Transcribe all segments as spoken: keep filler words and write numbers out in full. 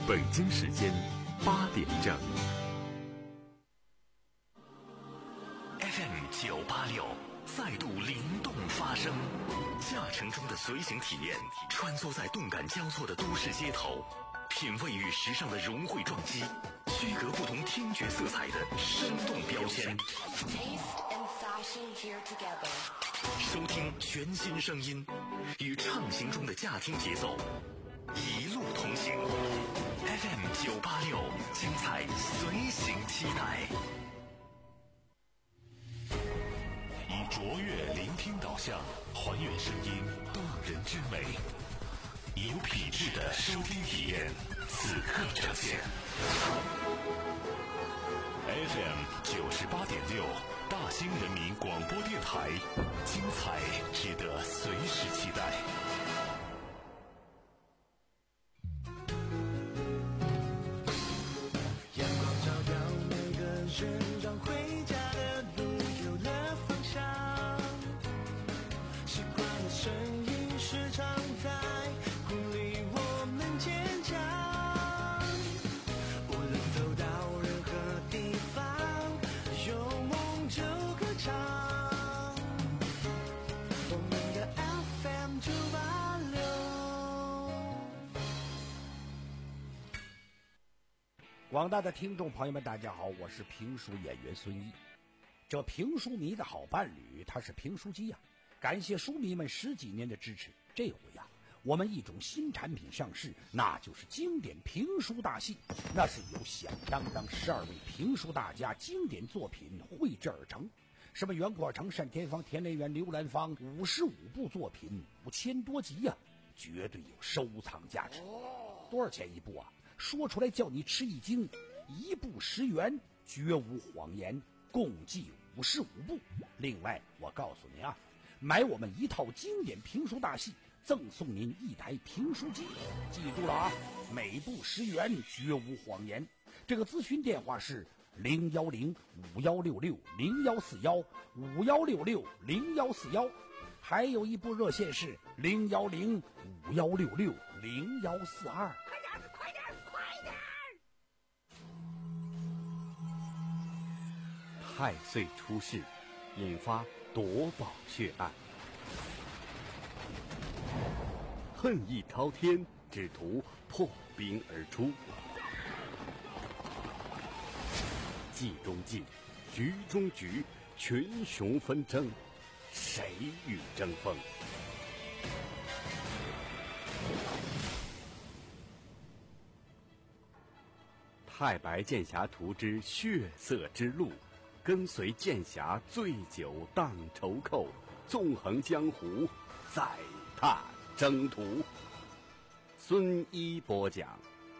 北京时间八点整。 F M 九八六再度灵动发声，驾乘中的随行体验，穿梭在动感交错的都市街头，品味与时尚的融汇撞击，区隔不同听觉色彩的生动标签。收听全新声音，与畅行中的驾听节奏，一路同行。F M 九八六，精彩随行期待。以卓越聆听导向，还原声音动人之美，以有品质的收听体验，此刻呈现。F M 九十八点六，大兴人民广播电台，精彩值得随时期待。 阳光照耀每个人，让回家的路有了方向。习惯的声音时常在鼓励我们坚强。无论走到任何地方，有梦就歌唱。我们的 F M 九八六。 广大的听众朋友们大家好，我是评书演员孙一。这评书迷的好伴侣他是评书机呀、啊，感谢书迷们十几年的支持。这回呀、啊，我们一种新产品上市，那就是经典评书大戏。那是由响当当十二位评书大家经典作品绘制而成，什么袁阔成、单田芳、田连元、刘兰芳，五十五部作品，五千多集呀、啊，绝对有收藏价值。多少钱一部啊？说出来叫你吃一惊，一部十元，绝无谎言，共计五十五部。另外我告诉您啊，买我们一套经典评书大戏，赠送您一台评书机。记住了啊，每部十元，绝无谎言。这个咨询电话是零幺零五幺六六零幺四幺五幺六六零幺四幺，还有一部热线是零幺零五幺六六零幺四二。快点快点太岁出世，引发夺宝血案，恨意滔天，只图破冰而出。计中计，局中局，群雄纷争，谁与争锋？太白剑侠图之血色之路，跟随剑侠醉酒荡愁寇，纵横江湖，再踏征途。孙一播讲。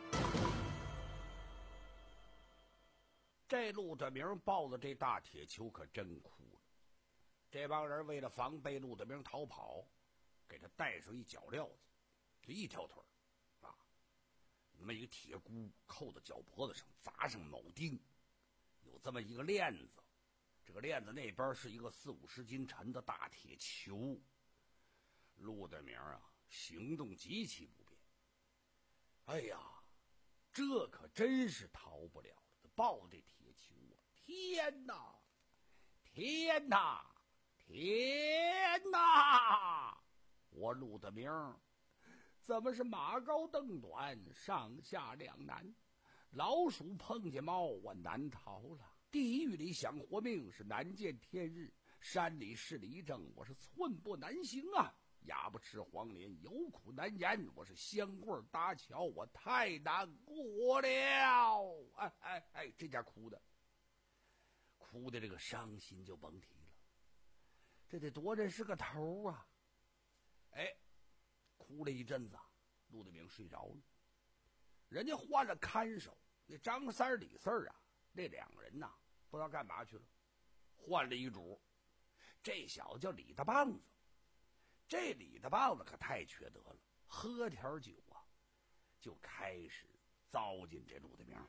这陆德明抱着这大铁球可真哭了。这帮人为了防备陆德明逃跑，给他带上一脚镣子，就一条腿啊，那么一个铁箍扣在脚脖子上，砸上铆钉，有这么一个链子，这个链子那边是一个四五十斤沉的大铁球。陆德明啊，行动极其不便。哎呀，这可真是逃不了了。抱这铁球啊，天哪，天哪，天哪！我陆德明怎么是马高凳短，上下两难？老鼠碰见猫，我难逃了。地狱里想活命是难见天日，山里是里正，我是寸步难行啊！哑巴吃黄连，有苦难言，我是香棍搭桥，我太难过了。哎哎哎，这家哭的，哭的这个伤心就甭提了，这得多这是个头啊！哎，哭了一阵子，陆德明睡着了。人家换了看守，那张三李四啊，那两个人呐、啊，不知道干嘛去了，换了一主。这小子叫李大棒子。这李大棒子可太缺德了，喝点酒啊，就开始糟践这陆德明。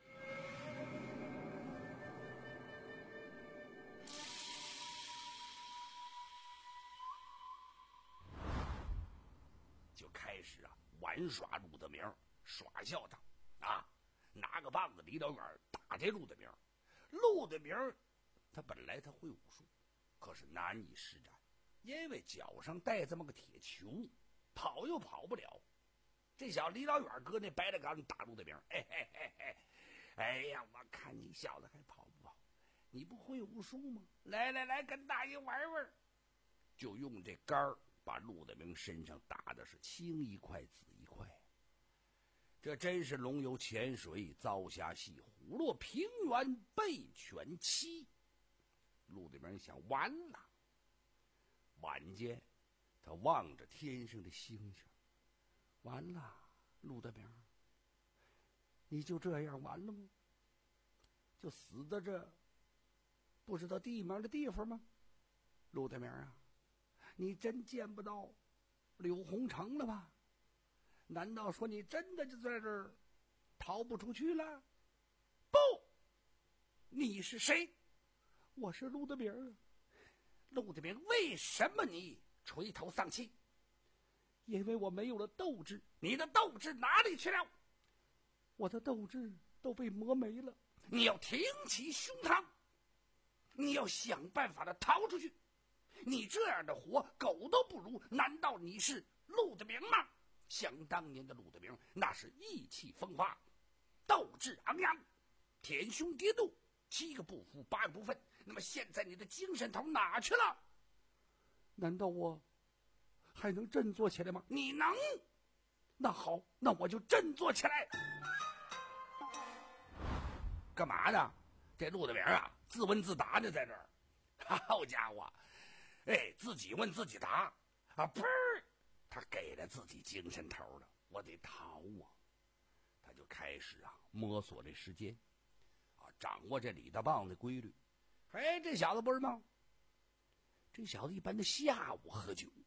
就开始啊玩耍陆德明，耍笑他。 啊，拿个棒子离老远打这陆德明。陆德明他本来他会武术，可是难以施展，因为脚上带这么个铁球，跑又跑不了。这小离老远搁那白了杆打陆德明，嘿嘿嘿嘿，哎呀，我看你小子还跑不跑？你不会武术吗？来来来，跟大爷玩玩。就用这杆儿把陆德明身上打的是青一块紫一块。这真是龙游浅水，遭虾戏，虎落平原被犬欺。陆德明想，完了。晚间他望着天上的星星，完了，陆德明，你就这样完了吗？就死在这不知道地名的地方吗？陆德明啊，你真见不到柳红城了吧？难道说你真的就在这儿逃不出去了？不，你是谁？我是陆德明啊。陆德明，为什么你垂头丧气？因为我没有了斗志。你的斗志哪里去了？我的斗志都被磨没了。你要挺起胸膛，你要想办法的逃出去。你这样的活狗都不如，难道你是陆德明吗？想当年的陆德明，那是意气风发，斗志昂扬，舔胸叠肚，七个不服八个不忿。那么现在你的精神头哪去了？难道我还能振作起来吗？你能？那好，那我就振作起来。干嘛呢？这陆德明啊，自问自答呢，在这儿。好家伙，哎，自己问自己答啊！嘣儿，他给了自己精神头了。我得逃啊！他就开始啊摸索这时间，啊，掌握这李大棒的规律。哎，这小子不是吗？这小子一般的下午喝酒，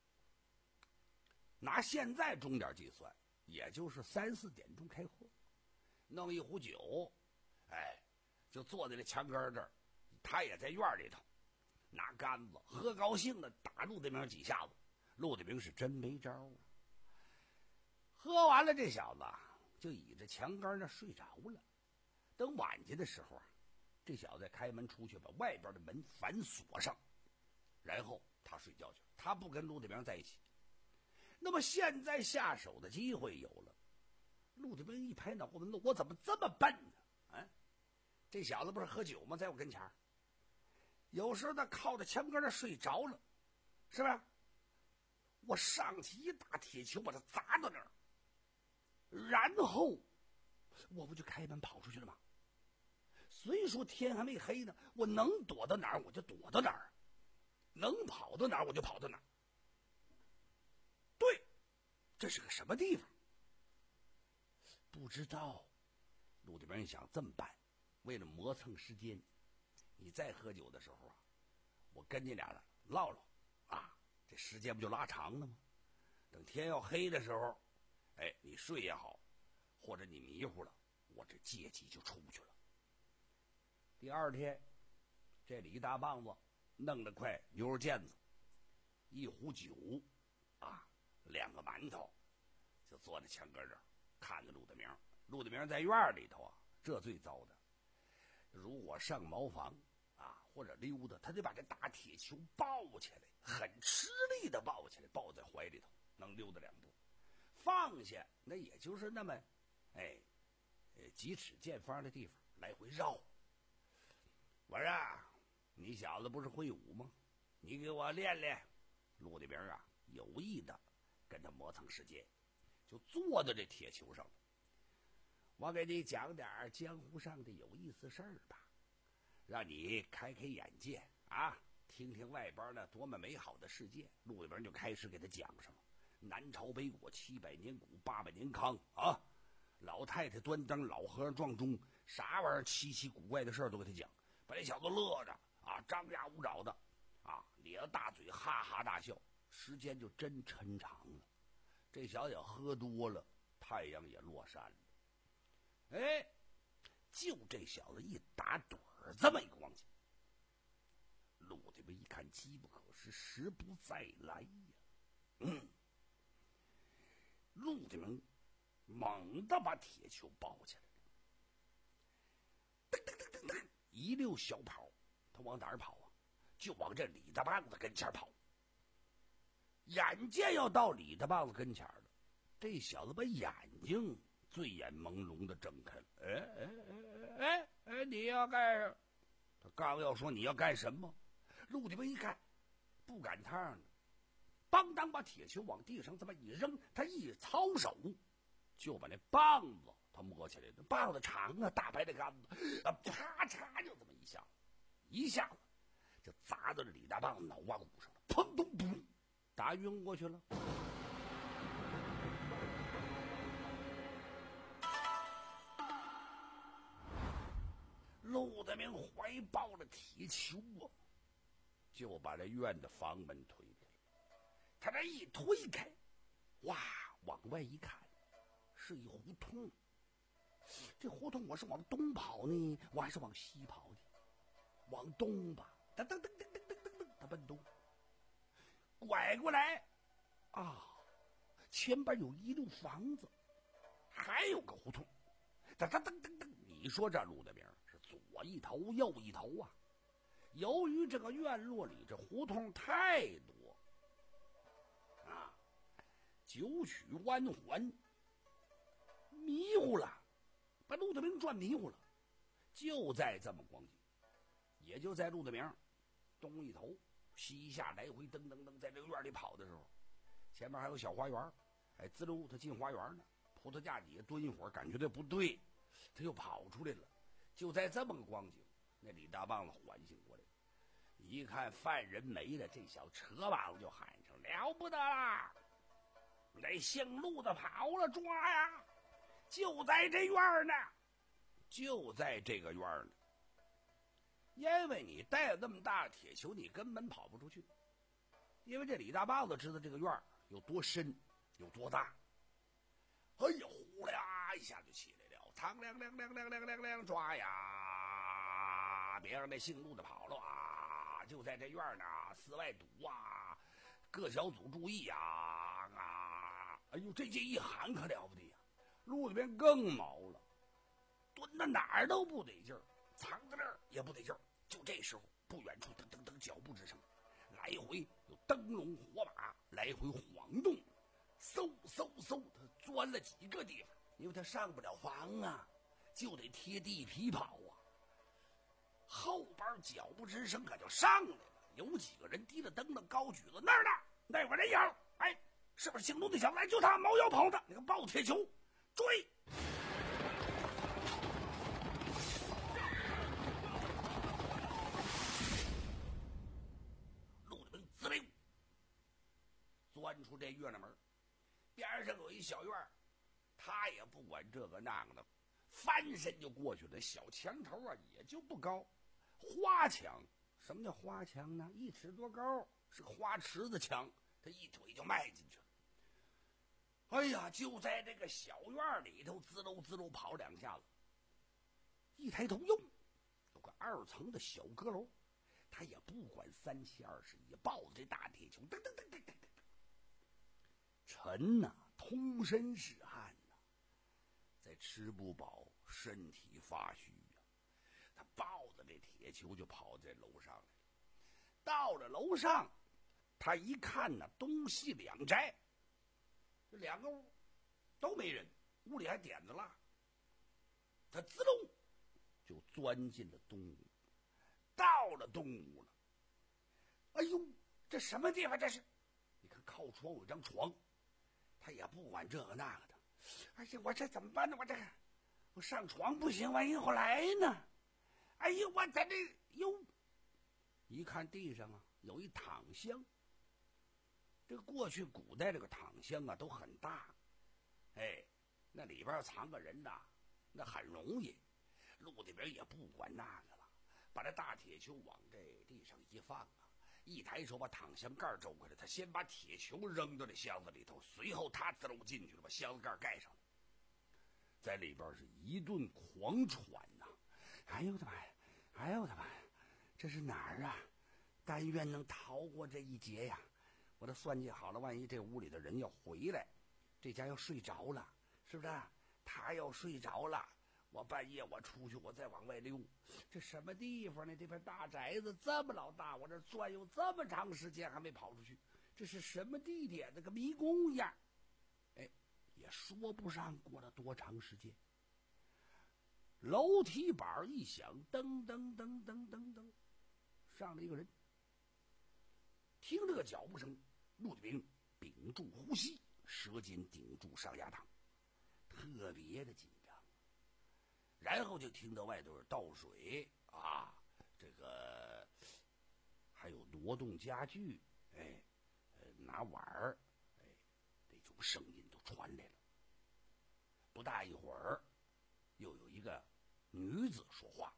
拿现在钟点计算，也就是三四点钟开喝，弄一壶酒，哎，就坐在这墙根这儿，他也在院里头，拿杆子喝高兴的打陆德明几下子。陆德明是真没招啊！喝完了，这小子就倚着墙根那睡着了。等晚间的时候啊，这小子开门出去，把外边的门反锁上，然后他睡觉去了。他不跟陆德明在一起。那么现在下手的机会有了。陆德明一拍脑门子，我怎么这么笨呢？啊，这小子不是喝酒吗？在我跟前，有时候他靠着墙根那睡着了，是吧？我上去一大铁球把他砸到那儿，然后我不就开门跑出去了吗？虽说天还没黑呢，我能躲到哪儿我就躲到哪儿，能跑到哪儿我就跑到哪儿。对，这是个什么地方？不知道。陆德明想这么办，为了磨蹭时间，你再喝酒的时候啊，我跟你俩唠唠啊，这时间不就拉长了吗？等天要黑的时候，哎，你睡也好，或者你迷糊了，我这借机就出去了。第二天，这李大棒子弄了块牛肉腱子，一壶酒，啊，两个馒头，就坐在墙根这儿看着陆德明。陆德明在院里头啊，这最糟的。如果上茅房啊，或者溜达，他得把这大铁球抱起来，很吃力的抱起来，抱在怀里头，能溜达两步。放下那也就是那么，哎，几尺见方的地方来回绕。我说啊，你小子不是会武吗？你给我练练。陆德明啊，有意的跟他磨蹭时间，就坐在这铁球上。我给你讲点江湖上的有意思事儿吧，让你开开眼界啊，听听外边的多么美好的世界。陆德明就开始给他讲什么南朝北国七百年古八百年康啊，老太太端灯，老和尚撞钟，啥玩意儿稀奇古怪的事儿都给他讲，把这小子乐着啊，张牙舞爪的啊，咧着大嘴哈哈大笑，时间就真抻长了。这小子喝多了，太阳也落山了。哎，就这小子一打盹儿，这么一个光景，陆德明一看机不可失，时不再来呀。嗯，陆德明猛地把铁球抱起来，噔噔噔噔噔，一溜小跑。他往哪儿跑啊？就往这李大棒子跟前跑。眼见要到李大棒子跟前了，这小子把眼睛醉眼朦胧的睁开了。哎哎哎哎哎，你要干什么？他刚要说你要干什么，陆地兵一看，不赶趟呢，当当把铁球往地上这么一扔，他一操手，就把那棒子他摸起来了。棒子长啊，大白的杆子啊，啪嚓就这么一下，一下子就砸到了李大棒子脑瓜骨上了，砰咚咚，打晕过去了。陆大明怀抱着铁球啊，就把这院的房门推开了。他这一推开，哇，往外一看，是一胡同。这胡同我是往东跑呢，我还是往西跑呢？往东吧，噔噔噔噔噔噔噔噔，他奔东。拐过来，啊，前边有一溜房子，还有个胡同，噔噔噔噔噔。你说这路的名是左一头右一头啊？由于这个院落里这胡同太多啊，九曲弯环，迷糊了，把陆德明转迷糊了。就在这么光景，也就在陆德明东一头西下来回噔噔噔在这个院里跑的时候，前面还有小花园，哎，滋溜他进花园呢，葡萄架底下蹲一会儿，感觉这不对，他又跑出来了。就在这么个光景，那李大棒子缓醒过来，一看犯人没了，这小扯膀子就喊声：“了不得啦！那姓陆的跑了，抓呀！就在这院呢，就在这个院呢。因为你带了那么大的铁球，你根本跑不出去。因为这李大棒子知道这个院有多深，有多大。哎呀，呼啦一下就起来了，苍亮亮亮亮亮亮亮，抓呀！别让那姓陆的跑了啊！就在这院呢，四外堵啊！各小组注意呀！啊！哎呦，这这一喊可了不得呀！陆里边更毛了，蹲到哪儿都不得劲儿，藏在那儿也不得劲儿。就这时候，不远处噔噔噔脚步之声，来回有灯笼火把来回晃动。嗖嗖嗖，他钻了几个地方，因为他上不了房啊，就得贴地皮跑啊。后边脚步之声可就上来了，有几个人提着灯笼高举着，那儿呢，那块人影，哎，是不是姓陆的小子？来，就他猫腰跑的，那个抱铁球追。陆的滋溜钻出这院的门。边上有一小院，他也不管这个那个的，翻身就过去了。小墙头啊，也就不高，花墙。什么叫花墙呢？一尺多高，是个花池子墙，他一腿就迈进去了。哎呀，就在这个小院里头，滋溜滋溜跑两下子，一抬头，哟，有个二层的小阁楼，他也不管三七二十一，抱着这大铁球，噔噔噔噔噔噔。沉呐、啊，通身是汗呐、啊，再吃不饱，身体发虚呀、啊。他抱着这铁球就跑在楼上来了。到了楼上，他一看呢，东西两宅，这两个屋都没人，屋里还点着蜡。他滋溜就钻进了东屋。到了东屋了，哎呦，这什么地方？这是？你看靠窗有张床。他也不管这个那个的，哎呀，我这怎么办呢？我这个，我上床不行，万一后来呢？哎呦，我在这哟，一看地上啊有一躺箱。这个过去古代这个躺箱啊都很大，哎，那里边藏个人呐，那很容易。陆里边也不管那个了，把这大铁球往这地上一放啊。一抬手把躺箱盖周开了，他先把铁球扔到这箱子里头，随后他滋溜进去了，把箱子盖盖上了，在里边是一顿狂喘呐、啊！哎呦我的妈呀！哎呦我的妈呀！这是哪儿啊？但愿能逃过这一劫呀！我都算计好了，万一这屋里的人要回来，这家要睡着了， 是不是？他要睡着了，我半夜我出去，我再往外溜，这什么地方呢？这片大宅子这么老大，我这转悠这么长时间还没跑出去，这是什么地点？那个迷宫一样。哎，也说不上过了多长时间。楼梯板一响，噔噔噔噔噔噔，上了一个人。听这个脚步声，陆地平屏住呼吸，舌尖顶住上牙膛，特别的紧张。然后就听到外头倒水啊，这个还有挪动家具，哎，拿碗儿，哎，这种声音都传来了。不大一会儿，又有一个女子说话：“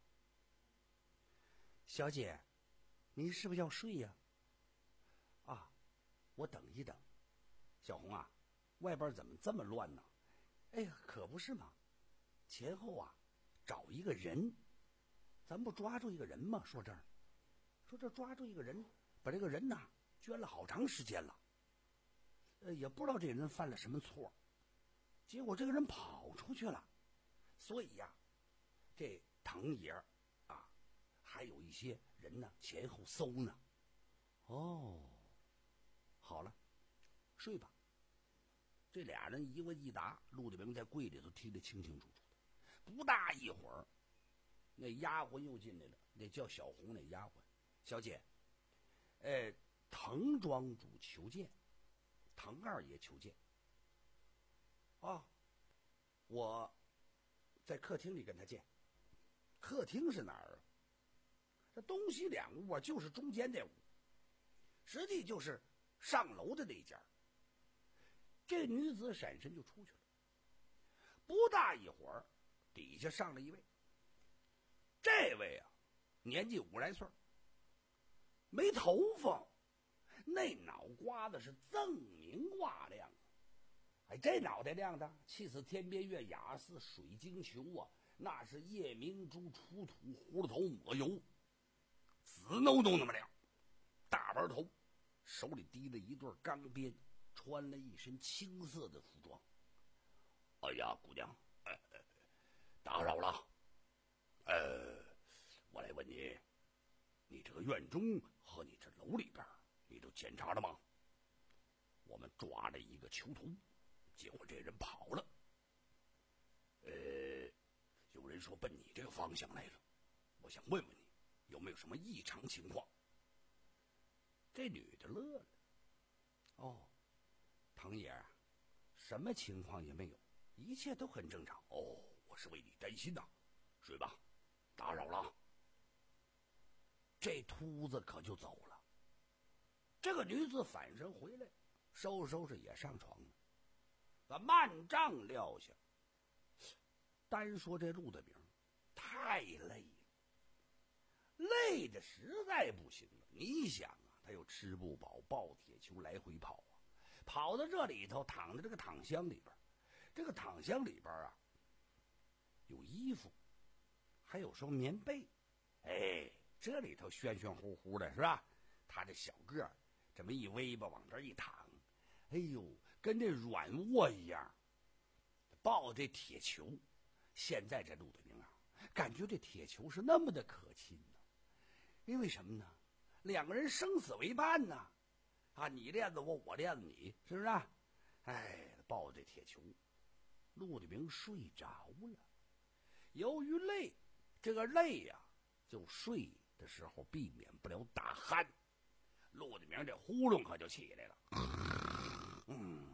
小姐，您是不是要睡呀？”“啊，我等一等。”“小红啊，外边怎么这么乱呢？”“哎呀，可不是嘛，前后啊找一个人，咱不抓住一个人吗？说这儿，说这抓住一个人，把这个人呐圈了好长时间了，呃，也不知道这人犯了什么错，结果这个人跑出去了，所以呀、啊，这堂爷啊，还有一些人呢前后搜呢。”“哦，好了，睡吧。”这俩人一问一答，陆地平在柜里头听得清清楚楚的。不大一会儿，那丫鬟又进来了，那叫小红那丫鬟：“小姐，呃，滕庄主求见，滕二爷求见。”“啊，我在客厅里跟他见。”“客厅是哪儿啊？”“这东西两屋啊，就是中间这屋，实际就是上楼的那家。”这女子闪身就出去了。不大一会儿，底下上了一位。这位啊，年纪五十来岁，没头发，那脑瓜子是锃明瓦亮。哎，这脑袋亮的，气似天边月，雅似水晶球啊！那是夜明珠出土，糊了头抹油，紫妞妞那么亮。大白头，手里提了一对钢鞭，穿了一身青色的服装。“哎呀，姑娘，呃、打扰了。呃，我来问你，你这个院中和你这楼里边，你都检查了吗？我们抓了一个囚徒，结果这人跑了。呃，有人说奔你这个方向来了，我想问问你，有没有什么异常情况？”这女的乐了：“哦，滕爷啊，什么情况也没有，一切都很正常。”“哦，我是为你担心呐、啊。睡吧，打扰了。”这秃子可就走了。这个女子反身回来，收拾收拾也上床了，把幔帐撂下。单说这陆大明太累了，累的实在不行了。你想啊，他又吃不饱，抱铁球来回跑啊，跑到这里头，躺在这个躺箱里边。这个躺箱里边啊，有衣服，还有双棉被。哎，这里头暄暄乎乎的，是吧？他这小个儿这么一微吧，往这一躺，哎呦，跟这软卧一样，抱这铁球。现在这陆大明啊，感觉这铁球是那么的可亲呢。因为什么呢？两个人生死为伴呢，啊，你链子我，我链子你，是不是啊？哎，抱着这铁球，陆大明睡着了。由于累，这个累呀、啊，就睡的时候避免不了打鼾。陆大明这呼噜可就起来了。嗯，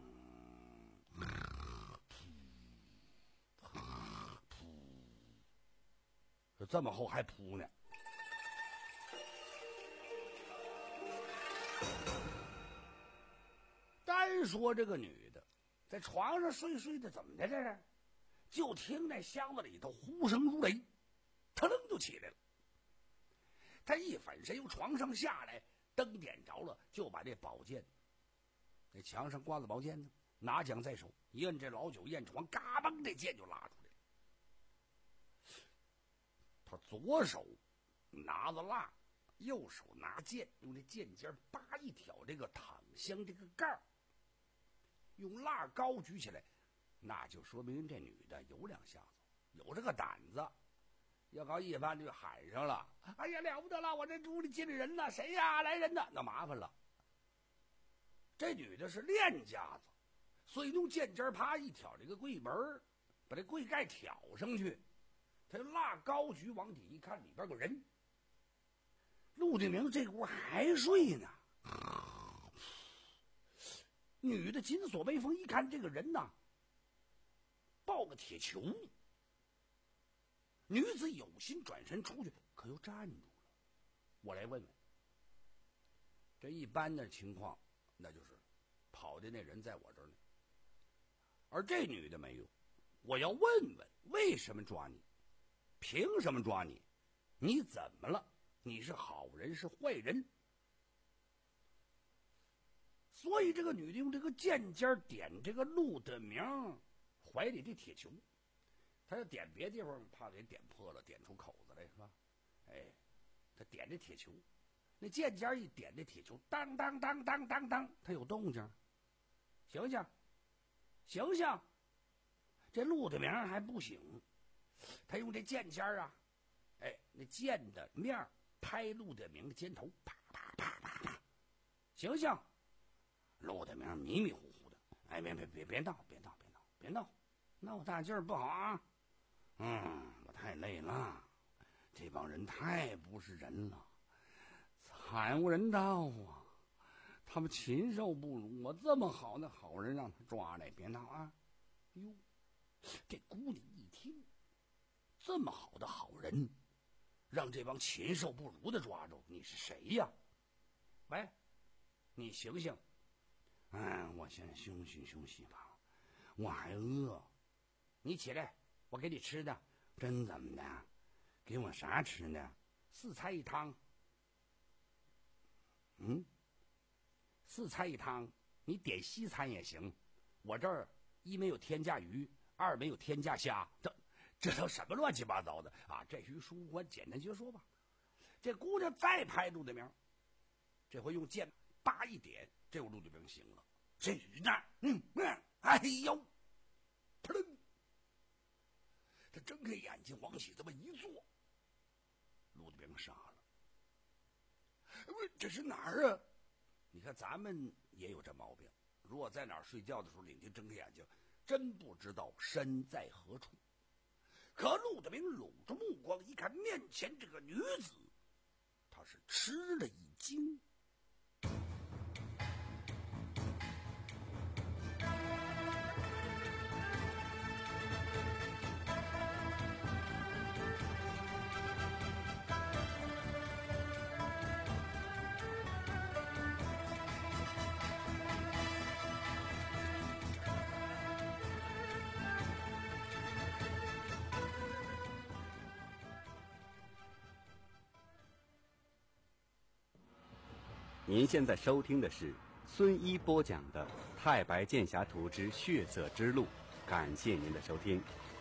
噗，这么厚还噗呢。单说这个女的在床上睡睡的，怎么的这是？就听那箱子里头呼声如雷，腾就起来了。他一反身由床上下来，灯点着了，就把这宝剑，那墙上挂着宝剑呢，拿桨在手，一摁这老酒砚床，嘎嘣，这剑就拉出来了。他左手拿着蜡，右手拿剑，用这剑尖扒一挑这个躺箱这个盖儿，用蜡高举起来， 那就说明这女的有两下子，有这个胆子。要搞一般就喊上了，哎呀了不得了，我这屋里进了人了，谁呀来人呢？那麻烦了。这女的是练家子，所以用剑尖啪一挑这个柜门，把这柜盖挑上去，他就拉高举往底一看，里边有人。陆定明这屋还睡呢，女的紧锁眉峰，一看这个人呐，抱个铁球。女子有心转身出去，可又站住了。我来问问，这一般的情况，那就是跑的那人在我这儿呢，而这女的没有。我要问问，为什么抓你？凭什么抓你？你怎么了？你是好人是坏人？所以这个女的用这个剑尖点这个陆德明怀里这铁球。他要点别地方，怕给点破了，点出口子来，是吧？哎，他点这铁球，那剑尖一点这铁球，当当当当当当，他有动静。醒醒，醒醒！这陆德明还不醒，他用这剑尖啊，哎，那剑的面拍陆德明的肩头，啪啪啪啪啪，醒醒！陆德明迷迷糊糊的，哎，别别别别闹，别闹，别闹，别闹，闹大劲儿不好啊！嗯，我太累了，这帮人太不是人了，惨无人道啊！他们禽兽不如，我这么好的好人让他抓来，别闹啊！哟，这姑娘一听，这么好的好人，让这帮禽兽不如的抓住，你是谁呀？喂，你醒醒！嗯，我先休息休息吧，我还饿。你起来。我给你吃的，真怎么的？给我啥吃的？四菜一汤。嗯，四菜一汤，你点西餐也行。我这儿一没有天价鱼，二没有天价虾，这这都什么乱七八糟的啊！这鱼书无关，简单就说吧。这姑娘再拍陆德明，这回用剑叭一点，这回陆德明醒了。这鱼呢？嗯嗯，哎呦，扑棱！他睁开眼睛往起这么一坐，陆德明傻了。不，这是哪儿啊？你看咱们也有这毛病，如果在哪儿睡觉的时候，领睛睁开眼睛，真不知道身在何处。可陆德明拢着目光一看面前这个女子，他是吃了一惊。 您现在收听的是孙一播讲的《太白剑侠图之血色之路》，感谢您的收听。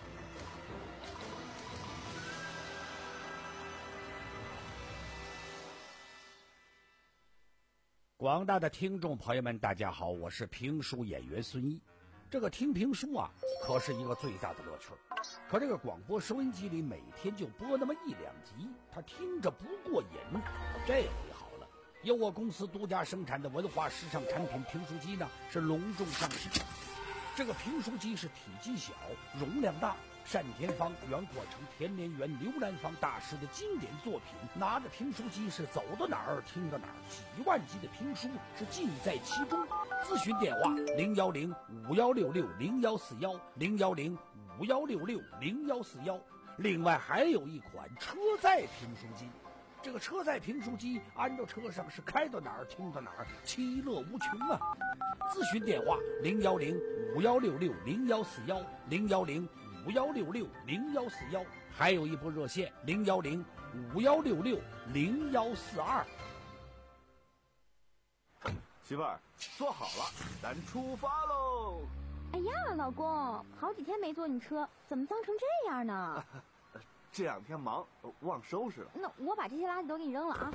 广大的听众朋友们，大家好，我是评书演员孙一。这个听评书啊，可是一个最大的乐趣。可这个广播收音机里每天就播那么一两集，他听着不过瘾。这回好了，由我公司独家生产的文化时尚产品评书机呢，是隆重上市。这个评书机是体积小，容量大，单田芳、袁国成、田连元、刘兰芳大师的经典作品，拿着评书机是走到哪儿听到哪儿，几万集的评书是尽在其中。咨询电话零幺零五幺六六零幺四幺零幺零五幺六六零幺四幺。另外还有一款车载评书机，这个车载评书机安到车上是开到哪儿听到哪儿，其乐无穷啊！咨询电话零幺零五幺六六零幺四幺零幺零五幺六六零幺四幺，还有一部热线零幺零五幺六六零幺四二。 媳妇儿，坐好了，咱出发喽！ 哎呀，老公，好几天没坐你车，怎么脏成这样呢？ 啊、这两天忙，忘收拾了。 那我把这些垃圾都给你扔了啊！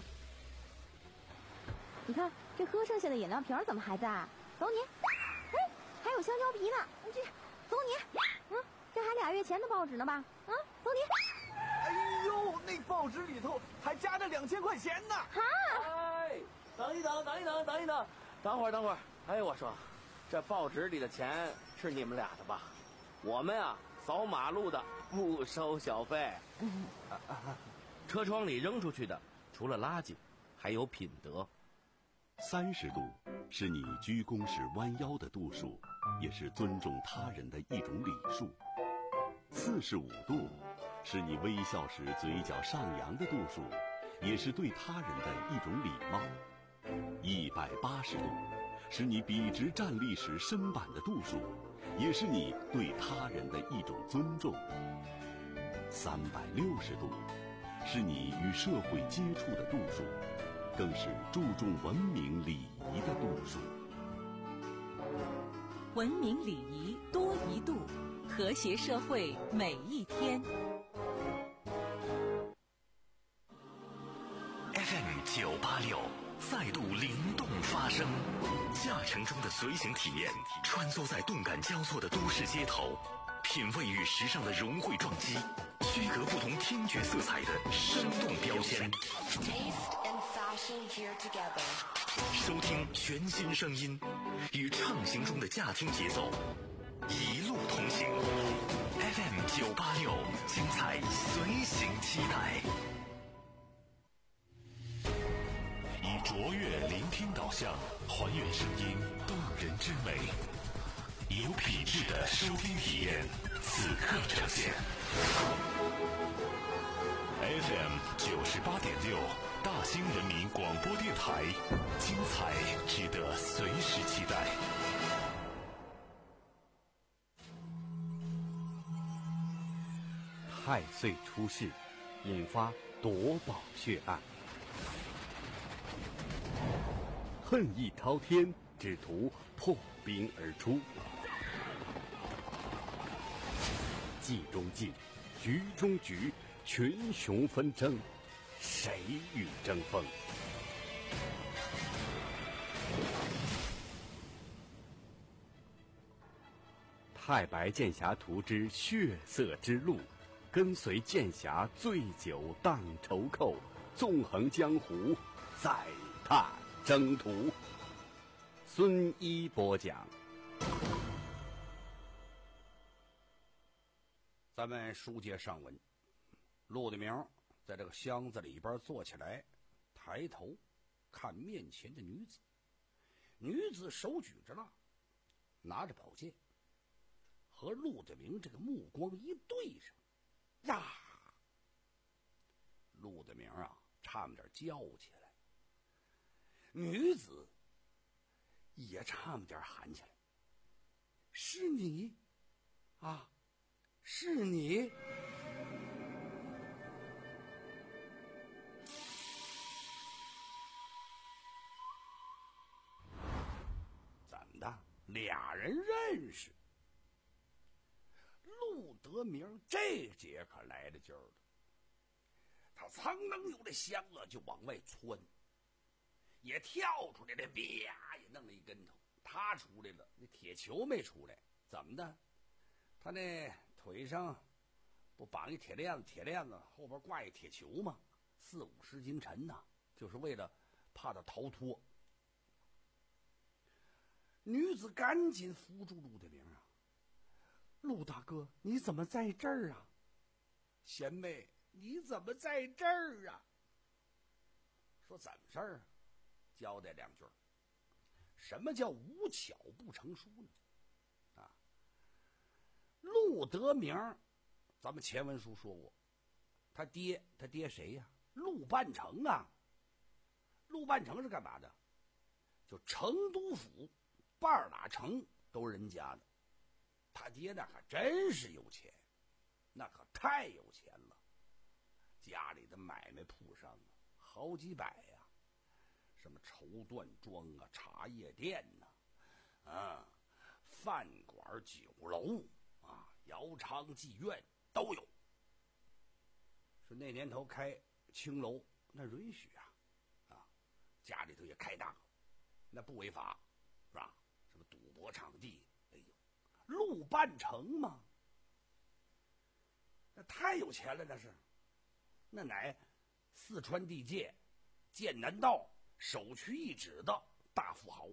你看这喝剩下的饮料瓶怎么还在？走你！哎，还有香蕉皮呢！这，走你，嗯，这还俩月前的报纸呢吧？啊，走你。 哎呦，那报纸里头还夹着两千块钱呢！ 哈！ 哎，等一等，等一等，等一等，等会儿，等会儿。哎，我说，这报纸里的钱是你们俩的吧？我们啊，扫马路的不收小费。车窗里扔出去的，除了垃圾，还有品德。 三十度是你鞠躬时弯腰的度数，也是尊重他人的一种礼数。四十五度是你微笑时嘴角上扬的度数，也是对他人的一种礼貌。一百八十度是你笔直站立时身板的度数，也是你对他人的一种尊重。三百六十度是你与社会接触的度数，更是注重文明礼仪的度数。 文明礼仪多一度，和谐社会每一天。 F M 九八六再度灵动发声，驾乘中的随行体验，穿梭在动感交错的都市街头，品味与时尚的融汇撞击，区隔不同听觉色彩的生动标签。收听全新声音，与畅行中的驾听节奏，一路同行。F M 九八六，精彩随行期待。以卓越聆听导向，还原声音动人之美，有品质的收听体验，此刻呈现。F M 九十八点六，大兴人民广播电台，精彩值得随时期待。 太岁出世，引发夺宝血案，恨意滔天，只图破冰而出。计中计，局中局，群雄纷争，谁与争锋？太白剑侠图之血色之路，跟随剑侠醉酒荡愁寇，纵横江湖，再踏征途。孙一播讲。 咱们书接上文，陆德明在这个箱子里边坐起来，抬头看面前的女子。女子手举着蜡，拿着宝剑，和陆德明这个目光一对上，呀！陆德明啊，差点叫起来。女子也差点喊起来：“是你啊！是你！”怎么的？俩人认识？陆德明这节可来了劲儿了，他噌楞有这箱子就往外窜，也跳出来了，啪也弄了一跟头。他出来了，那铁球没出来，怎么的？他那腿上不绑一铁链子，铁链子后边挂一铁球吗？四五十斤沉呐，就是为了怕他逃脱。女子赶紧扶住陆德明啊！陆大哥，你怎么在这儿啊？贤妹，你怎么在这儿啊？说怎么事儿啊？交代两句。什么叫无巧不成书呢？啊，陆德明，咱们前文书说过，他爹，他爹谁呀？陆半成啊。陆半成是干嘛的？就成都府半拉城都是人家的。他爹那可真是有钱，那可太有钱了，家里的买卖铺上啊好几百呀、啊，什么绸缎庄啊、茶叶店呐、啊，啊，饭馆、酒楼啊、窑厂、妓院都有。说那年头开青楼那允许啊，啊，家里头也开大了，那不违法，是吧？什么赌博场地，哎呦， 陆半城吗？那太有钱了，那是，那乃四川地界、剑南道首屈一指的大富豪。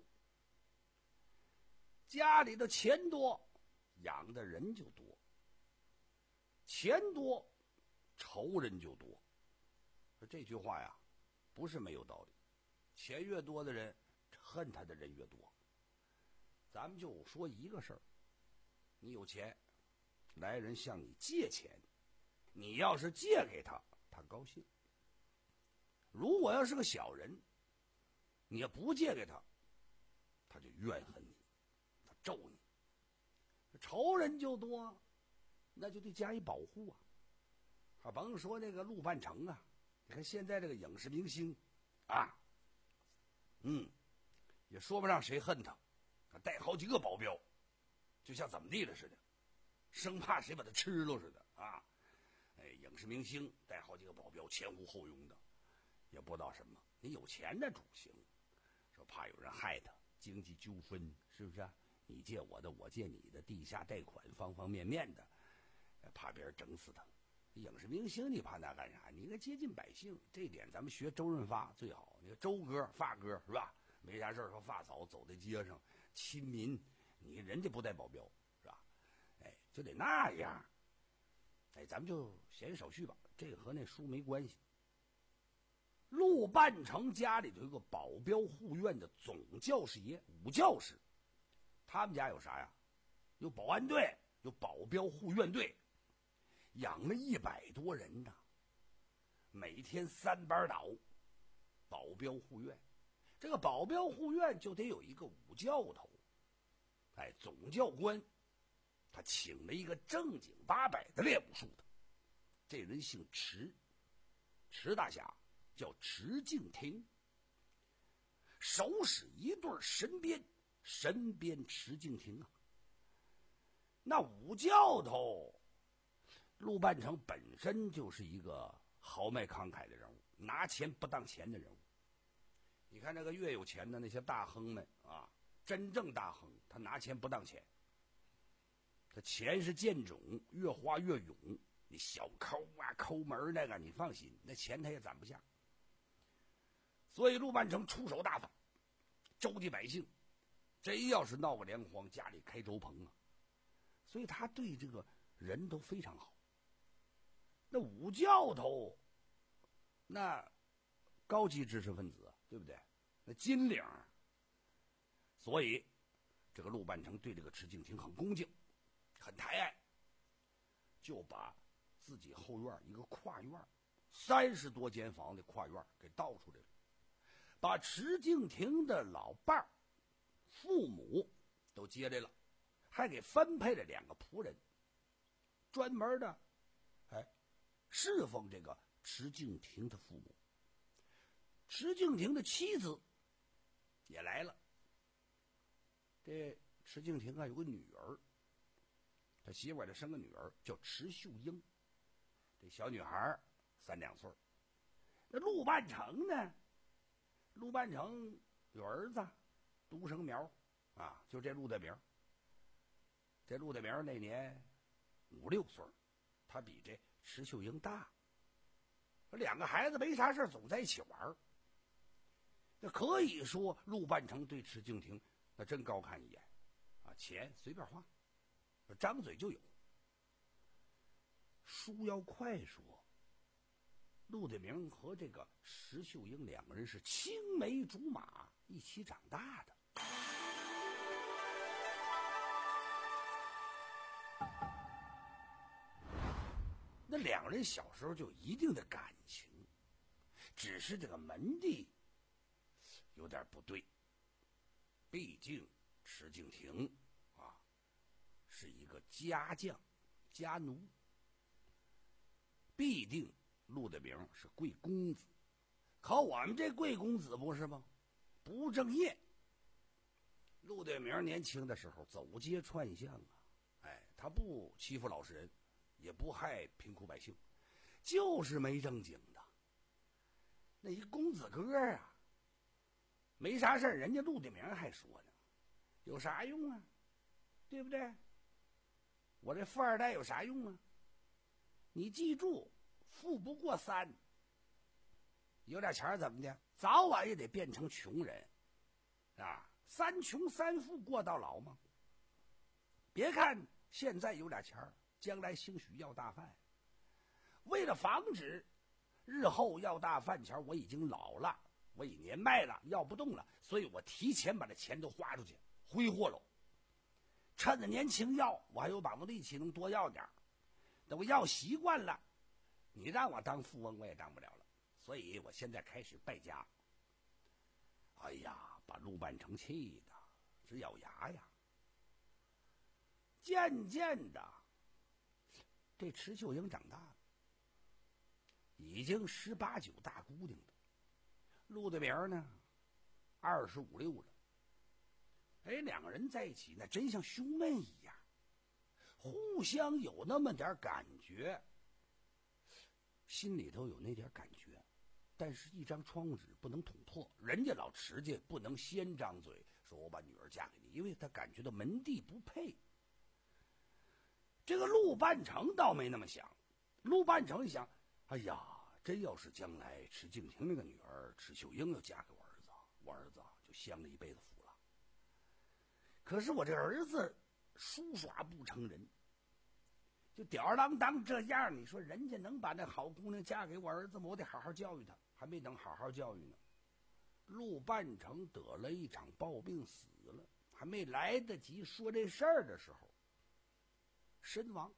家里的钱多，养的人就多；钱多，仇人就多。这句话呀，不是没有道理。钱越多的人，恨他的人越多。咱们就说一个事儿，你有钱，来人向你借钱，你要是借给他，他高兴；如果要是个小人，你也不借给他，他就怨恨你，他咒你。仇人就多，那就得加以保护啊。还甭说那个陆半城啊，你看现在这个影视明星啊，嗯，也说不上谁恨他，他带好几个保镖，就像怎么地了似的，生怕谁把他吃了似的啊。哎，影视明星带好几个保镖，前呼后拥的，也不知道什么。你有钱的主行，说怕有人害他，经济纠纷是不是啊？你借我的，我借你的，地下贷款，方方面面的，怕别人整死他。影视明星你怕那干啥？你应该接近百姓，这点咱们学周润发最好。你看周哥、发哥是吧？没啥事儿和发嫂走在街上亲民，你人家不带保镖是吧？哎，就得那样。哎，咱们就闲言少叙吧，这个和那书没关系。陆半城家里头有个保镖护院的总教士爷，武教士。他们家有啥呀？有保安队，有保镖护院队，养了一百多人呢，每天三班倒，保镖护院。这个保镖护院就得有一个武教头，哎，总教官，他请了一个正经八百的练武术的，这人姓池，池大侠叫池敬亭，手使一对神鞭，神鞭池敬亭啊。那武教头陆半城本身就是一个豪迈慷慨的人物，拿钱不当钱的人物。你看那个越有钱的那些大亨们啊，真正大亨他拿钱不当钱，他钱是见种，越花越勇。你小抠啊抠门那个你放心，那钱他也攒不下。所以陆半城出手大方，周济百姓，真要是闹个连荒，家里开粥棚啊。所以他对这个人都非常好。那武教头，那高级知识分子，对不对？那金领，所以这个陆半城对这个池敬亭很恭敬，很抬爱，就把自己后院一个跨院，三十多间房的跨院给倒出来了，把池敬亭的老伴儿、父母都接来了，还给分配了两个仆人，专门的，哎，侍奉这个池敬亭的父母。池敬亭的妻子也来了。这池敬亭啊有个女儿，他媳妇儿生个女儿叫池秀英，这小女孩三两岁。那陆半城呢？陆半城有儿子独生苗啊，就这陆大明。这陆大明那年五六岁，他比这池秀英大。两个孩子没啥事总在一起玩。那可以说陆半城对池敬亭那真高看一眼啊，钱随便花，张嘴就有。书要快说，陆大明和这个石秀英两个人是青梅竹马一起长大的。那两人小时候就一定的感情，只是这个门第有点不对。毕竟池敬亭啊是一个家将家奴，必定陆大明是贵公子，可我们这贵公子不是吗？不正业。陆大明年轻的时候走街串巷啊，哎，他不欺负老实人，也不害贫苦百姓，就是没正经的。那一公子哥啊，没啥事儿，人家陆大明还说呢，有啥用啊？对不对？ 我这富二代有啥用啊？你记住，富不过三。有点钱怎么的，早晚也得变成穷人啊！三穷三富过到老吗？别看现在有点钱，将来兴许要大饭。为了防止日后要大饭钱，我已经老了，我已年迈了，要不动了，所以我提前把这钱都花出去，挥霍喽。趁着年轻要，我还有膀子力气能多要点。等我要习惯了，你让我当富翁我也当不了了。所以我现在开始败家。哎呀，把陆半城气的直咬牙呀。渐渐的，这池秀英长大了，已经十八九大姑娘了。陆德明呢，二十五六了。哎，两个人在一起那真像兄妹一样，互相有那么点感觉，心里头有那点感觉。但是，一张窗户纸不能捅破，人家老池家不能先张嘴说我把女儿嫁给你，因为他感觉到门第不配。这个陆半城倒没那么想，陆半城一想，哎呀，真要是将来池敬亭那个女儿池秀英要嫁给我儿子，我儿子就享了一辈子福了。可是我这儿子书耍不成人，就吊儿郎当这样，你说人家能把那好姑娘嫁给我儿子吗？我得好好教育他。还没等好好教育呢，陆半城得了一场暴病死了，还没来得及说这事儿的时候身亡。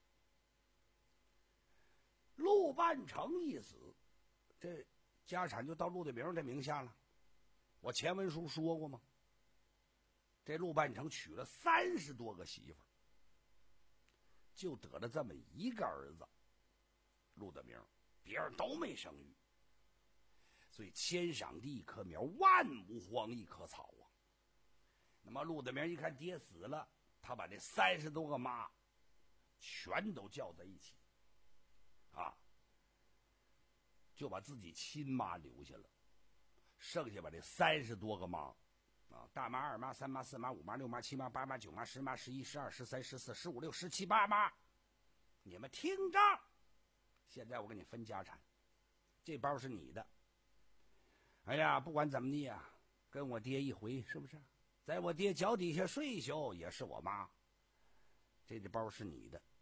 陆半城一死，这家产就到陆德明这名下了。我前文书说过吗？这陆半城娶了三十多个媳妇儿，就得了这么一个儿子陆德明，别人都没生育。所以千赏地一棵苗，万亩荒一棵草啊。那么陆德明一看爹死了，他把这三十多个妈全都叫在一起啊，就把自己亲妈留下了，剩下把这三十多个妈啊，大妈、二妈、三妈、四妈、五妈、六妈、七妈、八妈、九妈、十妈、十一、十二、十三、十四、十五六、十七、八妈，你们听着，现在我给你分家产，这包是你的。哎呀，不管怎么地呀，跟我爹一回，是不是？在我爹脚底下睡一宿也是我妈，这个包是你的。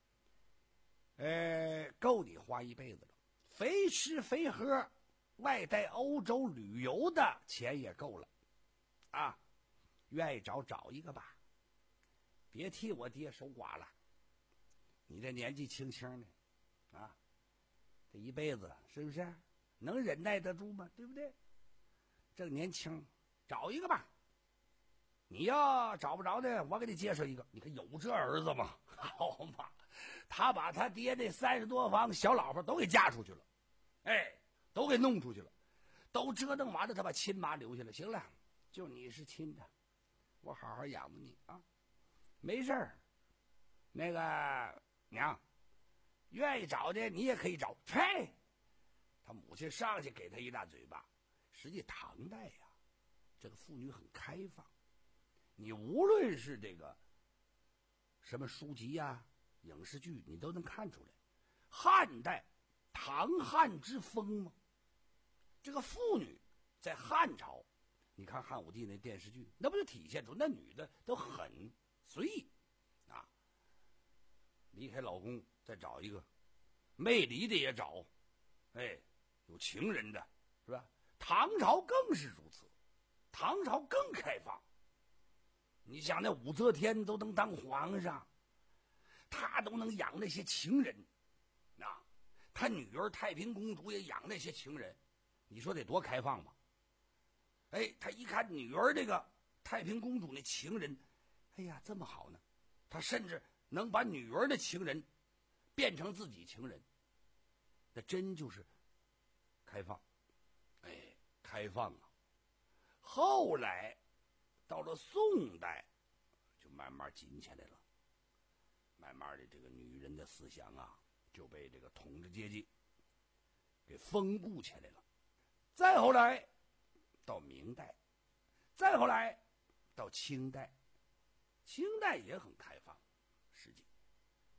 呃，够你花一辈子了，肥吃肥喝，外带欧洲旅游的钱也够了，啊，愿意找找一个吧，别替我爹守寡了。你这年纪轻轻的，啊，这一辈子是不是能忍耐得住吗？对不对？正年轻，找一个吧。你要找不着的，我给你介绍一个。你看有这儿子吗？好嘛，他把他爹那三十多房小老婆都给嫁出去了，哎，都给弄出去了，都折腾完了，他把亲妈留下了。行了，就你是亲的，我好好养着你啊，没事儿。那个娘，愿意找的你也可以找。呸！他母亲上去给他一大嘴巴。实际唐代呀，这个妇女很开放，你无论是这个什么书籍呀、影视剧，你都能看出来，汉代唐汉之风嘛。这个妇女在汉朝，你看汉武帝那电视剧，那不就体现出那女的都很随意啊，离开老公再找一个，没离的也找，哎，有情人的是吧？唐朝更是如此，唐朝更开放。你想那武则天都能当皇上，他都能养那些情人，啊，他女儿太平公主也养那些情人，你说得多开放吧？哎，他一看女儿这个太平公主那情人，哎呀，这么好呢，他甚至能把女儿的情人变成自己情人，那真就是开放。哎，开放啊！后来到了宋代，就慢慢紧起来了。慢慢的，这个女人的思想啊，就被这个统治阶级给封固起来了。再后来到明代，再后来到清代，清代也很开放。实际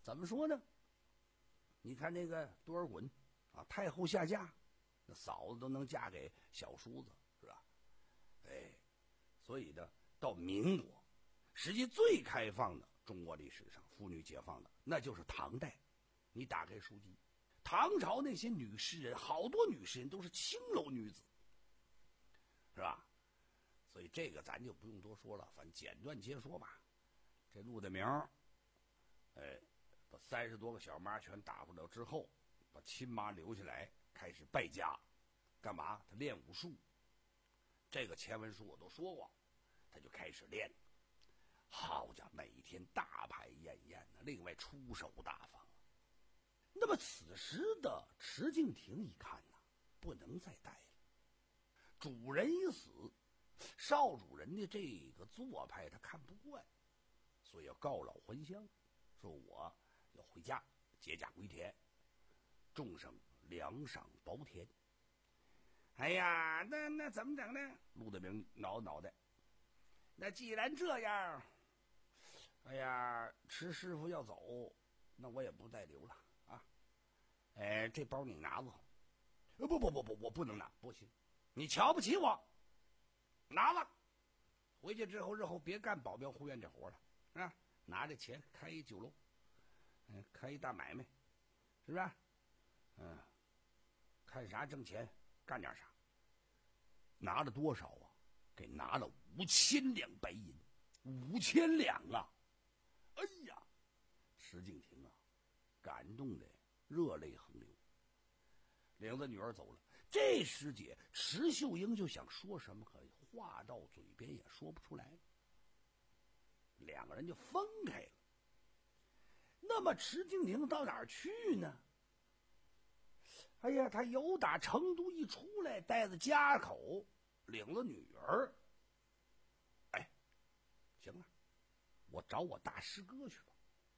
怎么说呢？你看那个多尔衮啊，太后下嫁，那嫂子都能嫁给小叔子，是吧？哎，所以呢，到民国，实际最开放的中国历史上妇女解放的，那就是唐代。你打开书籍，唐朝那些女诗人，好多女诗人都是青楼女子，是吧？所以这个咱就不用多说了，反正简短截说吧。这陆大明，哎，把三十多个小妈全打回来之后，把亲妈留下来，开始败家，干嘛？他练武术。这个前文书我都说过，他就开始练。好家伙，每天大排宴宴的，另外出手大方。那么此时的池敬亭一看呐、啊，不能再待了。主人已死，少主人的这个做派他看不惯，所以要告老还乡，说我要回家解甲归田，众生粮赏薄田。哎呀，那那怎么整呢？陆德明挠脑袋。那既然这样，哎呀，池师傅要走，那我也不再留了啊。哎，这包你拿着。不不不不，我不能拿，不行，你瞧不起我，拿了。回去之后，日后别干保镖护院这活了啊！拿着钱开一酒楼，嗯，开一大买卖，是不是？嗯，看啥挣钱干点啥。拿了多少啊？给拿了五千两白银，五千两啊！哎呀，石敬亭啊，感动的热泪横流。领着女儿走了，这时节，池秀英就想说什么，可话到嘴边也说不出来了。两个人就分开了。那么池敬亭到哪儿去呢？哎呀，他由打成都一出来，带着家口，领了女儿。哎，行了，我找我大师哥去吧。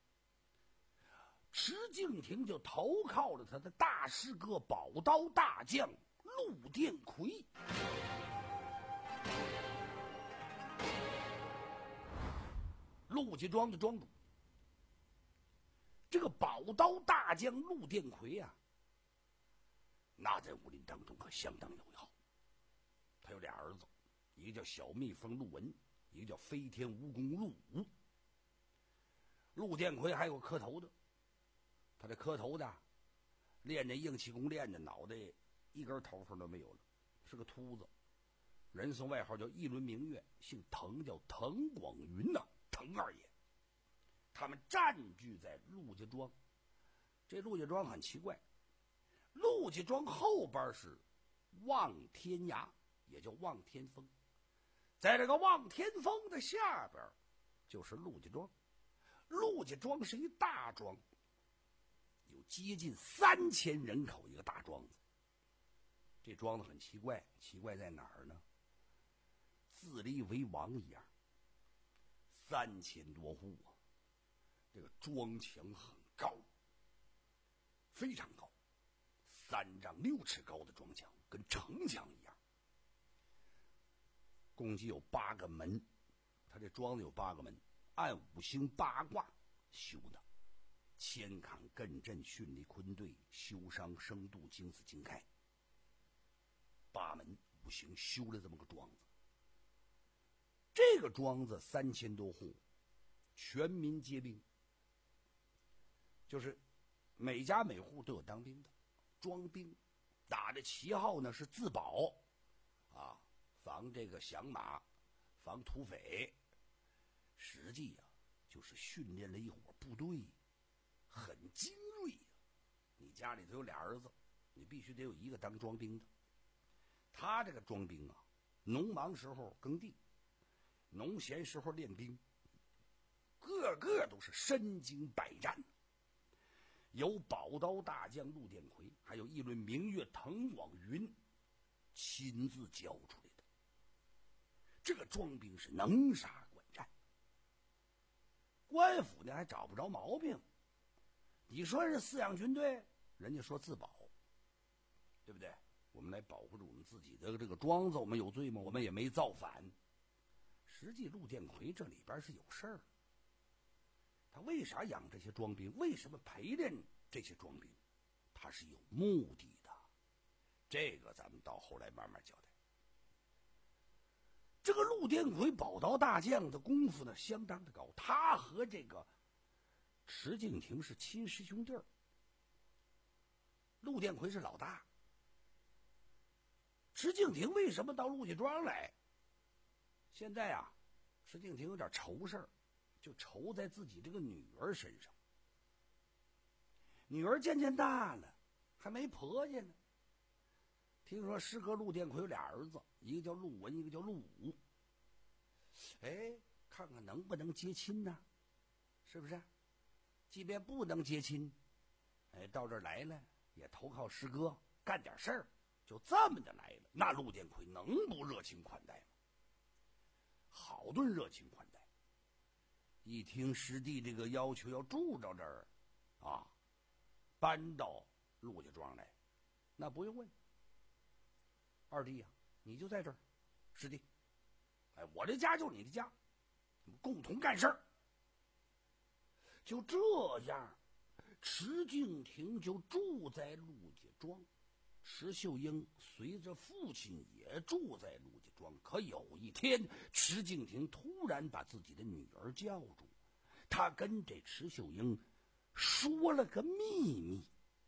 池敬亭就投靠了他的大师哥宝刀大将陆殿魁。陆家庄的庄主，这个宝刀大将陆殿魁啊，那在武林当中可相当有号。他有俩儿子，一个叫小蜜蜂陆文，一个叫飞天蜈蚣陆武。陆殿魁还有磕头的，他这磕头的练这硬气功，练的脑袋一根头发都没有了，是个秃子，人送外号叫一轮明月，姓滕，叫滕广云呐、啊，滕二爷。他们占据在陆家庄，这陆家庄很奇怪，陆家庄后边是望天崖，也叫望天峰，在这个望天峰的下边就是陆家庄。陆家庄是一大庄，有接近三千人口一个大庄子。这庄子很奇怪，奇怪在哪儿呢？自立为王一样，三千多户啊，这个庄墙很高，非常高，三丈六尺高的庄墙，跟城墙一样。共计有八个门，他这庄子有八个门，按五行八卦修的，乾坎艮震巽离坤兑，修商生度经子经开，八门五行修了这么个庄子。这个庄子三千多户，全民皆兵，就是每家每户都有当兵的，庄兵，打的旗号呢是自保，啊，防这个响马，防土匪。实际呀、啊，就是训练了一伙部队，很精锐呀、啊。你家里头有俩儿子，你必须得有一个当庄兵的。他这个庄兵啊，农忙时候耕地，农闲时候练兵，个个都是身经百战。有宝刀大将陆殿魁，还有一轮明月滕广云亲自教出来的。这个庄兵是能杀管战，官府呢还找不着毛病。你说是饲养军队，人家说自保，对不对？我们来保护着我们自己的这个庄子，我们有罪吗？我们也没造反。实际陆殿魁这里边是有事儿， 他为啥养这些庄兵？为什么陪练这些庄兵？他是有目的的。这个咱们到后来慢慢交代。这个陆殿魁宝刀大将的功夫呢，相当的高。他和这个池敬亭是亲师兄弟儿。陆殿魁是老大。池敬亭为什么到陆家庄来？现在啊，池敬亭有点愁事儿，就愁在自己这个女儿身上。女儿渐渐大了，还没婆家呢。听说师哥陆殿魁有俩儿子，一个叫陆文，一个叫陆武。哎，看看能不能结亲呢？是不是？即便不能结亲，哎，到这儿来了也投靠师哥，干点事儿，就这么的来了。那陆殿魁能不热情款待吗？好顿热情款待。一听师弟这个要求要住到这儿，啊，搬到陆家庄来，那不用问。二弟呀、啊，你就在这儿，师弟，哎，我这家就是你的家，我们共同干事儿。就这样，池敬亭就住在陆家庄，池秀英随着父亲也住在陆家庄。可有一天，池敬亭突然把自己的女儿叫住，他跟这池秀英说了个秘密。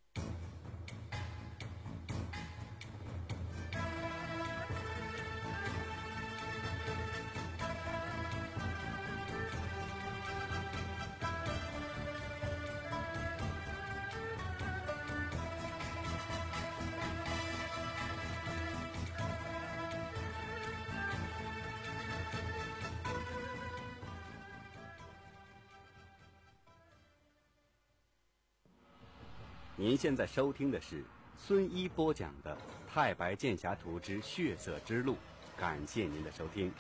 您现在收听的是孙一播讲的《太白剑侠图之血色之路》，感谢您的收听。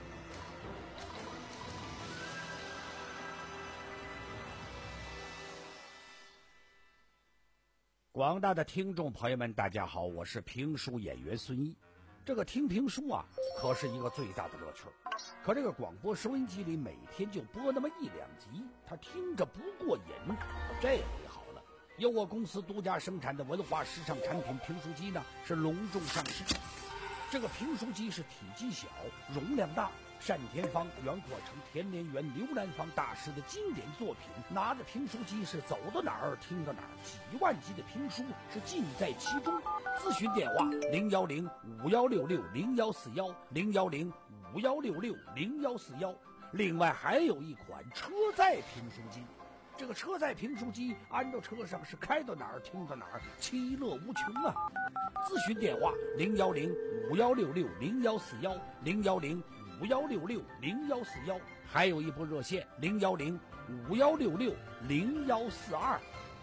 广大的听众朋友们，大家好，我是评书演员孙一。这个听评书啊，可是一个最大的乐趣。可这个广播收音机里每天就播那么一两集，他听着不过瘾。这回好了，由我公司独家生产的文化时尚产品评书机呢，是隆重上市。这个评书机是体积小，容量大，单田芳、袁阔成、田连元、刘兰芳大师的经典作品，拿着评书机是走到哪儿听到哪儿，几万集的评书是尽在其中。咨询电话零幺零五幺六六零幺四幺零幺零五幺六六零幺四幺。另外还有一款车载评书机，这个车载评书机安到车上是开到哪儿听到哪儿，其乐无穷啊！咨询电话零幺零五幺六六零幺四幺零幺零五幺六六零幺四幺，还有一部热线零幺零五幺六六零幺四二。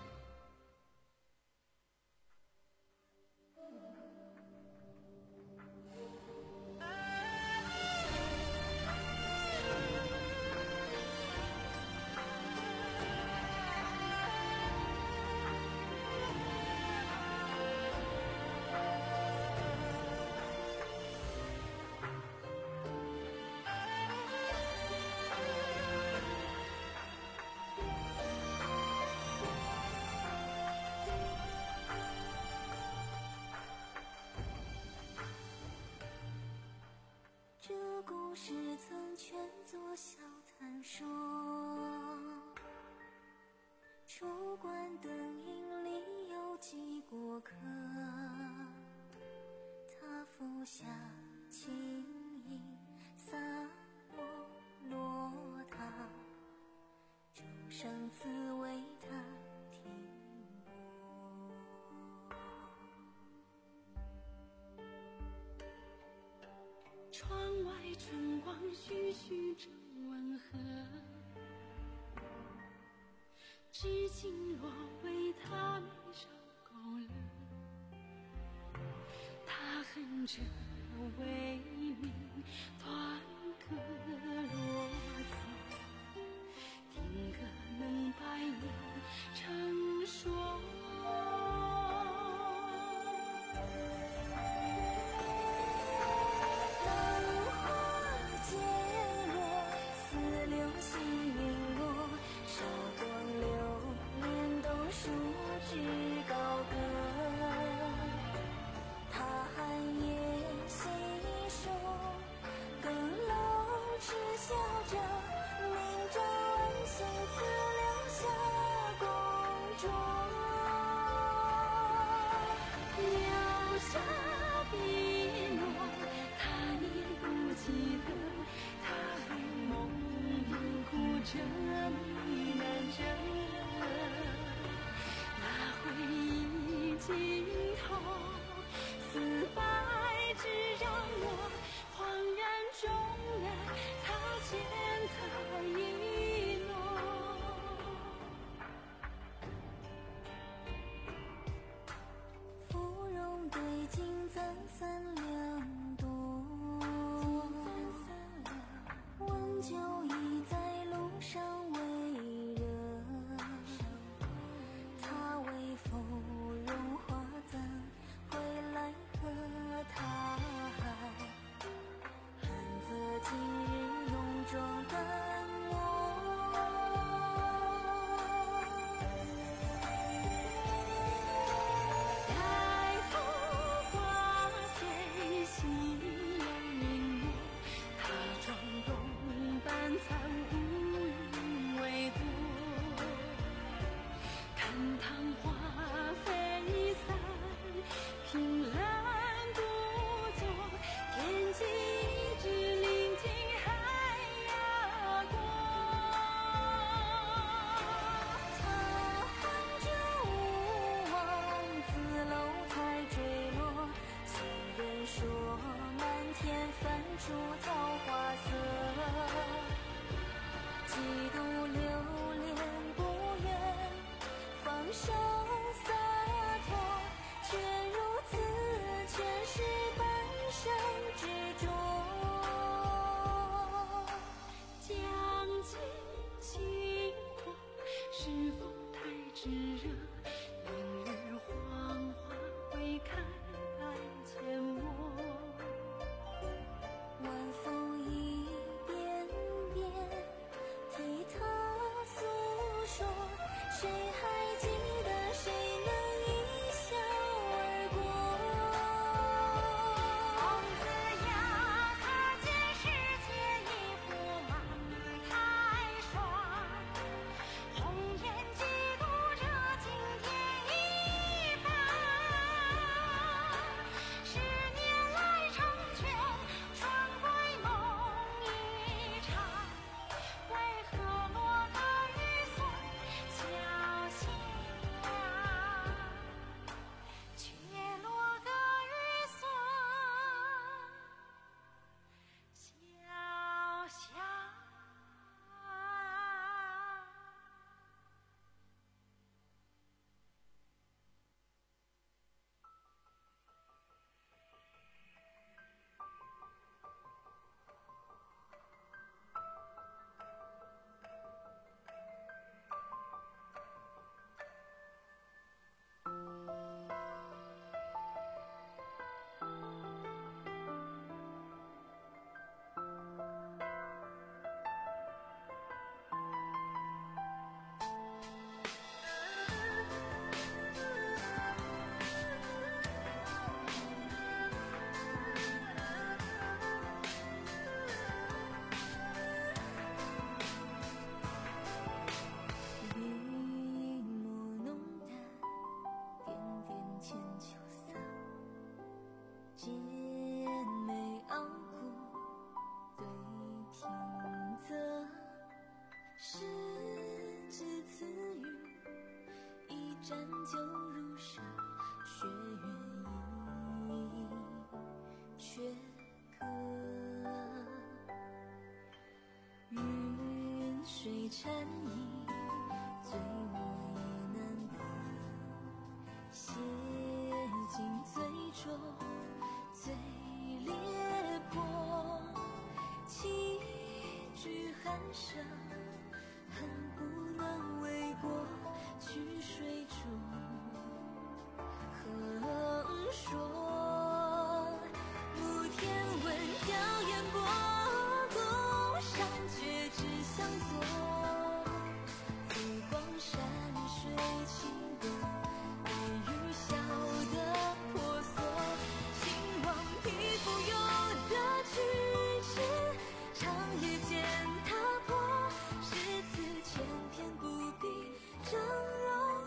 这故事曾劝作小谈说，出关灯影里有几过客，他俯下轻吟洒落落他，众生自为他听过。 窗外春光徐徐正温和，知情若为他眉梢勾勒，他哼着为民断歌若词，听歌能百年成说。 少心头，四百只让我恍然中原，他千彩一浓。 芙蓉对镜簪三两度，温酒已在路上微热，他为芙蓉花簪回来和他恨则今日浓妆淡抹。 待风花随心有明末，他妆容半残乌云为多。看塘花飞散，凭栏独坐，天际一枝临近海呀过。 他含着无望，自楼台坠落。行人说满天翻出桃花色，几度流连不愿放手洒脱，却如此前世半生执着。 将尽情过，是否太炙热？明日黄花会开阡陌。 晚风一遍遍替他诉说，谁还记得谁能一笑而过？ 公子呀，可见世界一幅满太霜，红颜几度这惊天一番。十年来成全，春归梦一场，为何落得雨伞小心呀？却落得雨伞小巷。 云墨浓淡，点点千秋洒，剑眉傲骨对听侧，十指此语，一盏酒如沙，血缘意却可。云水禅意，醉我也难得。写尽最拙，最裂破，几句寒舍，恨不能为过去水中横说。暮天闻娇艳过，孤山却只相作。浮光山水情歌，夜雨笑得婆娑。兴亡匹夫有得去迟，长夜见踏破。诗词千篇不必峥嵘。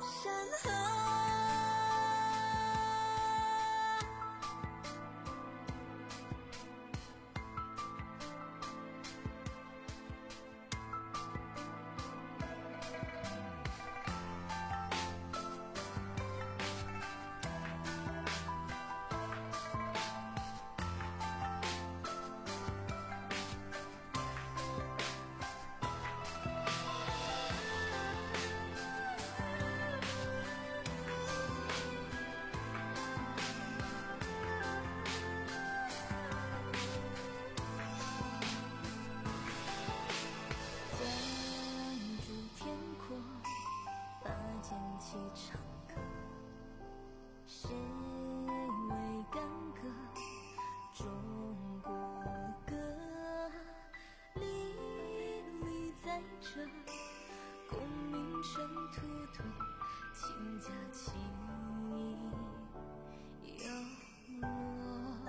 突突，请假期有我。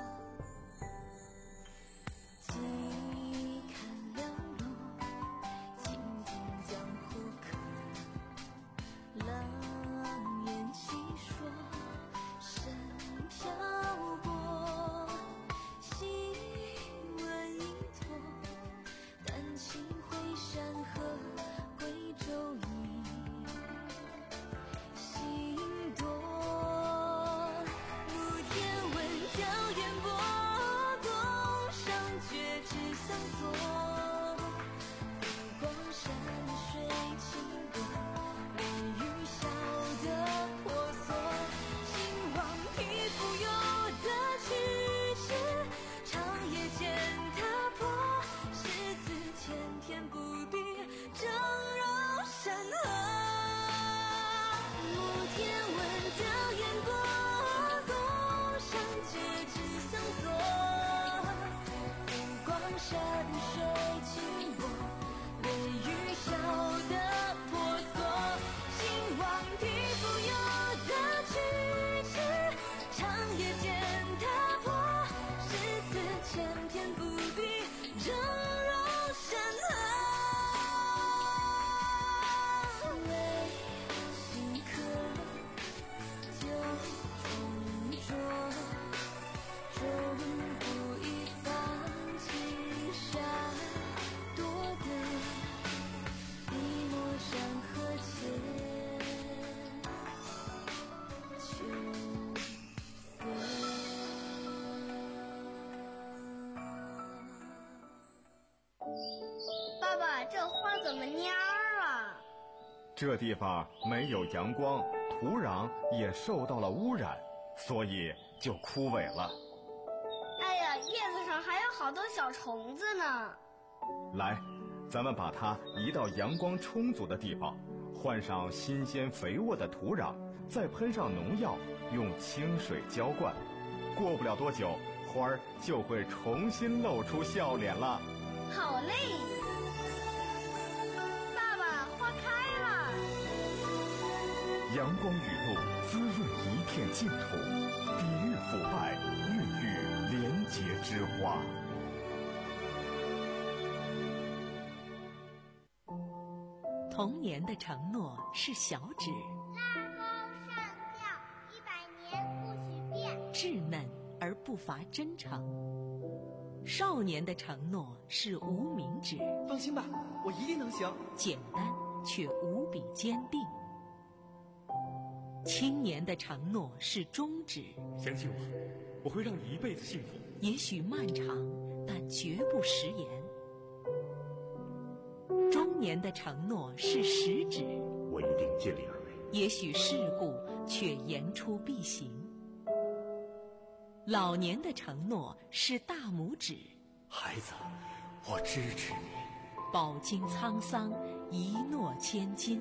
几看两路，倾听江湖客，狼烟细说，身漂泊，心纹依托，丹青会山河归舟影，心多。暮天闻娇烟波，宫上绝知相锁，湖光山水轻薄，连雨笑得婆娑，兴亡匹夫有得去迟，长夜见踏破，誓字千篇不必峥嵘山河。暮天闻娇烟波，宫上绝知相锁，湖光山水轻薄，连雨笑得婆娑，兴亡匹夫有得去迟，长夜见踏破，誓字千篇不必峥嵘山河。为新客酒中酌，终不一放青纱，多得笔墨山河间，秋爸爸，这花怎么蔫儿啊？ 这地方没有阳光，土壤也受到了污染，所以就枯萎了。 哎呀，叶子上还有好多小虫子呢。 来，咱们把它移到阳光充足的地方，换上新鲜肥沃的土壤，再喷上农药，用清水浇灌。过不了多久，花儿就会重新露出笑脸了。 好嘞，爸爸，花开了。 阳光雨露滋润一片净土，抵御腐败，孕育廉洁之花。 童年的承诺是小指， 拉钩上吊，一百年不许变。 稚嫩而不乏真诚。少年的承诺是无名指， 放心吧，我一定能行。 简单却无比坚定。青年的承诺是中指， 相信我，我会让你一辈子幸福。 也许漫长，但绝不食言。中年的承诺是食指， 我一定尽力而为。 也许世故，却言出必行。老年的承诺是大拇指， 孩子，我支持你。 饱经沧桑，一诺千金。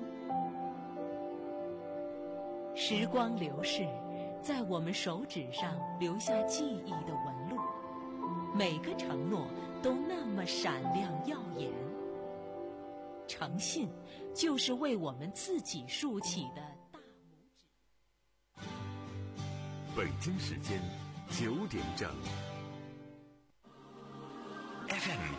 时光流逝，在我们手指上留下记忆的纹路，每个承诺都那么闪亮耀眼。诚信就是为我们自己竖起的大拇指。 北京时间九点整。F M